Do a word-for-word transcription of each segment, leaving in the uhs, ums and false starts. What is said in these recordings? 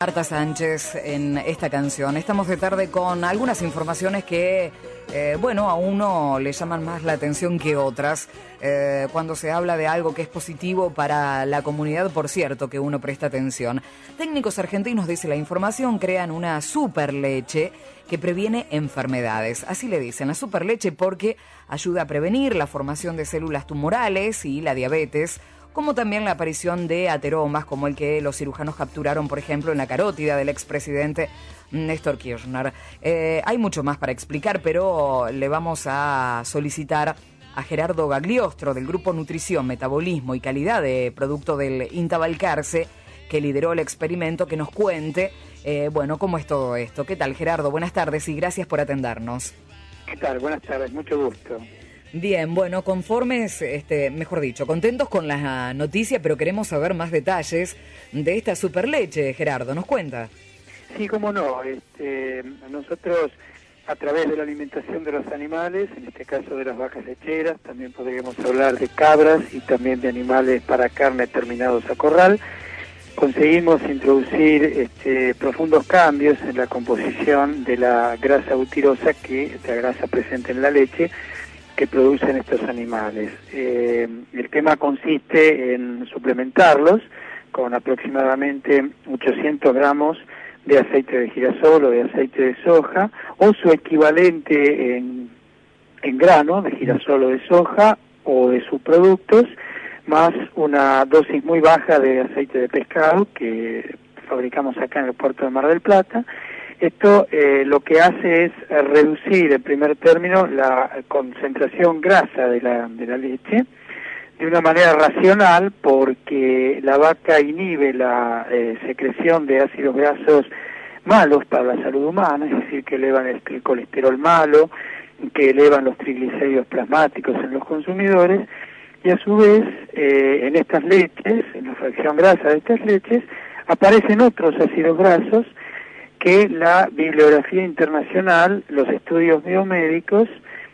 Marta Sánchez en esta canción. Estamos de tarde con algunas informaciones que, eh, bueno, a uno le llaman más la atención que otras. Eh, cuando se habla de algo que es positivo para la comunidad, por cierto, que uno presta atención. Técnicos argentinos, dice la información, crean una superleche que previene enfermedades. Así le dicen, la superleche porque ayuda a prevenir la formación de células tumorales y la diabetes, como también la aparición de ateromas, como el que los cirujanos capturaron, por ejemplo, en la carótida del expresidente Néstor Kirchner. Eh, hay mucho más para explicar, pero le vamos a solicitar a Gerardo Gagliostro, del Grupo Nutrición, Metabolismo y Calidad de Producto del INTA Balcarce, que lideró el experimento, que nos cuente, eh, bueno, cómo es todo esto. ¿Qué tal, Gerardo? Buenas tardes y gracias por atendernos. ¿Qué tal? Buenas tardes, mucho gusto. Bien, bueno, conformes, este, mejor dicho, contentos con la noticia, pero queremos saber más detalles de esta superleche, Gerardo, ¿nos cuenta? Sí, cómo no, este, nosotros a través de la alimentación de los animales, en este caso de las vacas lecheras, también podríamos hablar de cabras y también de animales para carne terminados a corral, conseguimos introducir este, profundos cambios en la composición de la grasa butirosa, que es la grasa presente en la leche, que producen estos animales. Eh, el tema consiste en suplementarlos con aproximadamente ochocientos gramos de aceite de girasol o de aceite de soja, o su equivalente en, en grano de girasol o de soja o de subproductos, más una dosis muy baja de aceite de pescado que fabricamos acá en el puerto de Mar del Plata. Esto eh, lo que hace es eh, reducir en primer término la concentración grasa de la, de la leche de una manera racional, porque la vaca inhibe la eh, secreción de ácidos grasos malos para la salud humana, es decir, que elevan el, el colesterol malo, que elevan los triglicéridos plasmáticos en los consumidores, y a su vez eh, en estas leches, en la fracción grasa de estas leches, aparecen otros ácidos grasos que la bibliografía internacional, los estudios biomédicos,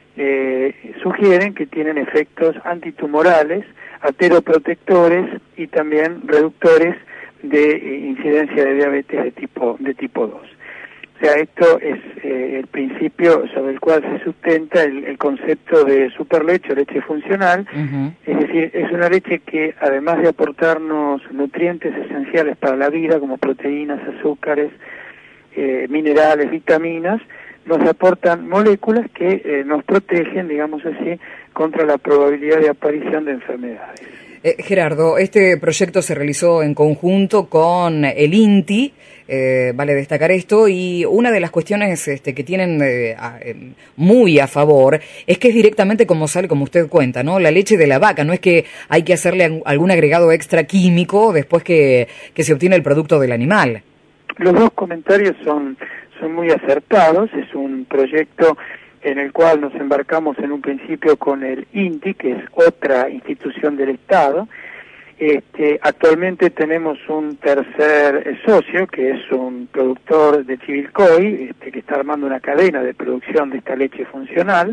eh, sugieren que tienen efectos antitumorales, ateroprotectores y también reductores de eh, incidencia de diabetes de tipo de tipo dos. O sea, esto es eh, el principio sobre el cual se sustenta el, el concepto de superleche o leche funcional. Uh-huh. Es decir, es una leche que, además de aportarnos nutrientes esenciales para la vida, como proteínas, azúcares, Eh, minerales, vitaminas, nos aportan moléculas que eh, nos protegen, digamos así, contra la probabilidad de aparición de enfermedades. Eh, Gerardo, este proyecto se realizó en conjunto con el INTI, eh, vale destacar esto, y una de las cuestiones este, que tienen eh, a, eh, muy a favor es que es directamente como sale, como usted cuenta, ¿no? La leche de la vaca, no es que hay que hacerle algún agregado extra químico después que, que se obtiene el producto del animal. Los dos comentarios son, son muy acertados. Es un proyecto en el cual nos embarcamos en un principio con el INTI, que es otra institución del Estado. Este, actualmente tenemos un tercer socio, que es un productor de Chivilcoy, este, que está armando una cadena de producción de esta leche funcional.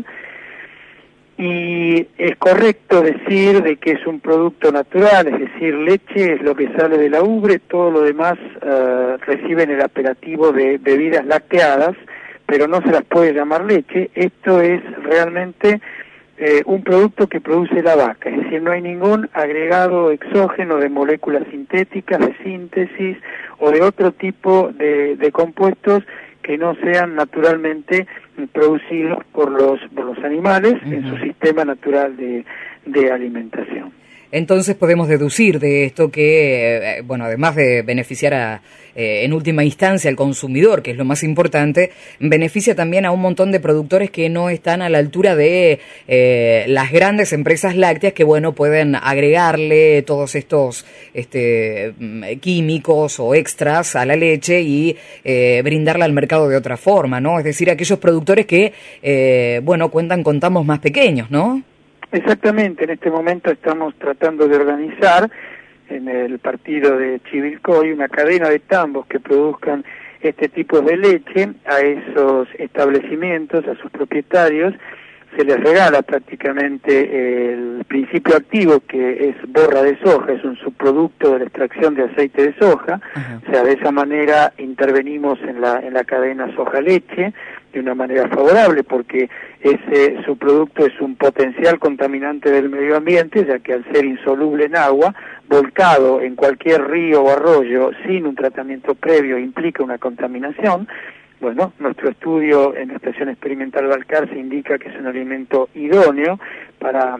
Y es correcto decir de que es un producto natural, es decir, leche es lo que sale de la ubre, todo lo demás uh, reciben el apelativo de bebidas lacteadas, pero no se las puede llamar leche. Esto es realmente eh, un producto que produce la vaca, es decir, no hay ningún agregado exógeno de moléculas sintéticas, de síntesis o de otro tipo de, de compuestos que no sean naturalmente producidos por los por los animales. Uh-huh. En su sistema natural de, de alimentación. Entonces podemos deducir de esto que, eh, bueno, además de beneficiar a, eh, en última instancia al consumidor, que es lo más importante, beneficia también a un montón de productores que no están a la altura de eh, las grandes empresas lácteas que, bueno, pueden agregarle todos estos este, químicos o extras a la leche y eh, brindarla al mercado de otra forma, ¿no? Es decir, aquellos productores que, eh, bueno, cuentan con tamos más pequeños, ¿no? Exactamente, en este momento estamos tratando de organizar en el partido de Chivilcoy una cadena de tambos que produzcan este tipo de leche. A esos establecimientos, a sus propietarios, se les regala prácticamente el principio activo, que es borra de soja, es un subproducto de la extracción de aceite de soja. Uh-huh. O sea, de esa manera intervenimos en la, en la cadena soja-leche de una manera favorable, porque ese subproducto es un potencial contaminante del medio ambiente, ya que al ser insoluble en agua, volcado en cualquier río o arroyo sin un tratamiento previo, implica una contaminación. Bueno, nuestro estudio en la Estación Experimental Balcarce indica que es un alimento idóneo para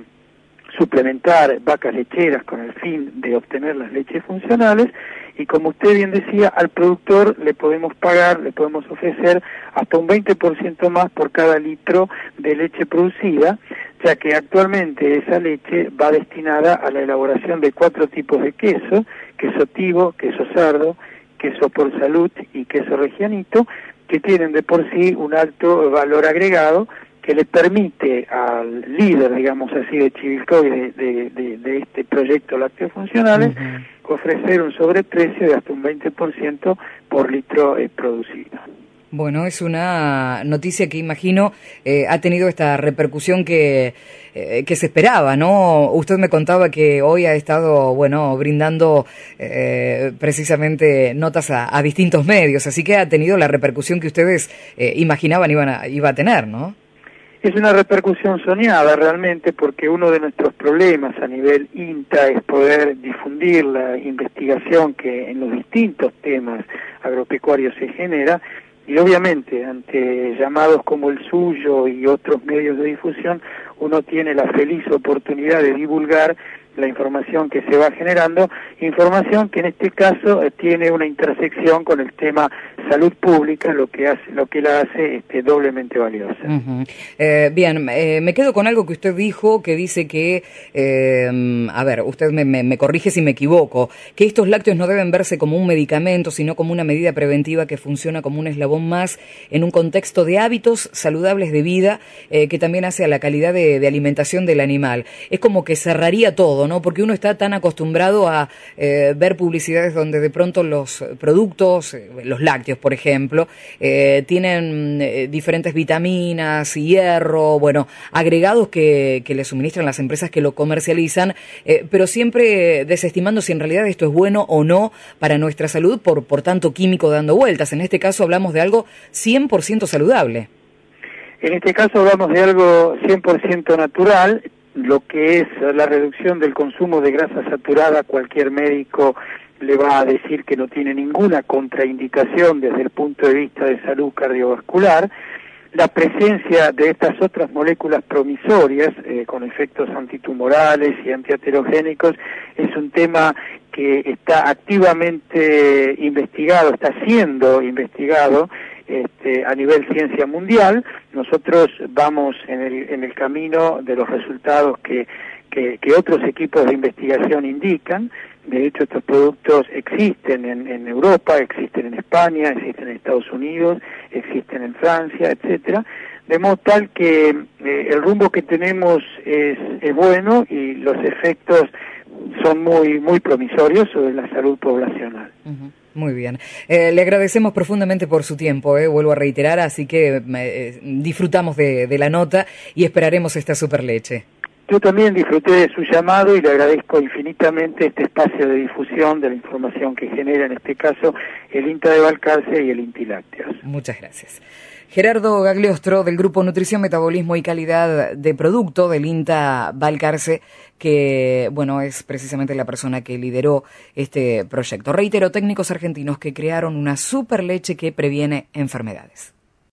suplementar vacas lecheras con el fin de obtener las leches funcionales, y como usted bien decía, al productor le podemos pagar, le podemos ofrecer hasta un veinte por ciento más por cada litro de leche producida, ya que actualmente esa leche va destinada a la elaboración de cuatro tipos de queso: queso tivo, queso sardo, queso por salud y queso regianito, que tienen de por sí un alto valor agregado que le permite al líder, digamos así, de Chivilcoy, de, de, de, de este proyecto Lácteos Funcionales, uh-huh, ofrecer un sobreprecio de hasta un veinte por ciento por litro eh, producido. Bueno, es una noticia que imagino eh, ha tenido esta repercusión que, eh, que se esperaba, ¿no? Usted me contaba que hoy ha estado, bueno, brindando eh, precisamente notas a, a distintos medios, así que ha tenido la repercusión que ustedes eh, imaginaban iban a, iba a tener, ¿no? Es una repercusión soñada realmente, porque uno de nuestros problemas a nivel INTA es poder difundir la investigación que en los distintos temas agropecuarios se genera, y obviamente ante llamados como el suyo y otros medios de difusión uno tiene la feliz oportunidad de divulgar la información que se va generando, información que en este caso eh, tiene una intersección con el tema salud pública, lo que hace, lo que la hace este, doblemente valiosa. Uh-huh. Eh, bien, eh, me quedo con algo que usted dijo, que dice que, eh, a ver, usted me, me, me corrige si me equivoco, que estos lácteos no deben verse como un medicamento, sino como una medida preventiva que funciona como un eslabón más en un contexto de hábitos saludables de vida, eh, que también hace a la calidad de, de alimentación del animal. Es como que cerraría todo, ¿no? Porque uno está tan acostumbrado a eh, ver publicidades donde de pronto los productos, eh, los lácteos, por ejemplo, eh, tienen eh, diferentes vitaminas, hierro, bueno, agregados que, que le suministran las empresas que lo comercializan, eh, pero siempre desestimando si en realidad esto es bueno o no para nuestra salud por, por tanto químico dando vueltas. En este caso hablamos de algo cien por ciento saludable. En este caso hablamos de algo cien por ciento natural. Lo que es la reducción del consumo de grasa saturada, cualquier médico le va a decir que no tiene ninguna contraindicación desde el punto de vista de salud cardiovascular. La presencia de estas otras moléculas promisorias, eh, con efectos antitumorales y antiaterogénicos, es un tema que está activamente investigado, está siendo investigado Este, a nivel ciencia mundial. Nosotros vamos en el, en el camino de los resultados que, que, que otros equipos de investigación indican. De hecho, estos productos existen en, en Europa, existen en España, existen en Estados Unidos, existen en Francia, etcétera. De modo tal que eh, el rumbo que tenemos es, es bueno, y los efectos son muy, muy promisorios sobre la salud poblacional. Uh-huh. Muy bien. Eh, le agradecemos profundamente por su tiempo, eh, vuelvo a reiterar, así que eh, disfrutamos de, de la nota y esperaremos esta superleche. Yo también disfruté de su llamado y le agradezco infinitamente este espacio de difusión de la información que genera, en este caso, el INTA de Balcarce y el INTI Lácteos. Muchas gracias. Gerardo Gagliostro, del Grupo Nutrición, Metabolismo y Calidad de Producto del INTA Balcarce, que, bueno, es precisamente la persona que lideró este proyecto. Reitero, técnicos argentinos que crearon una super leche que previene enfermedades.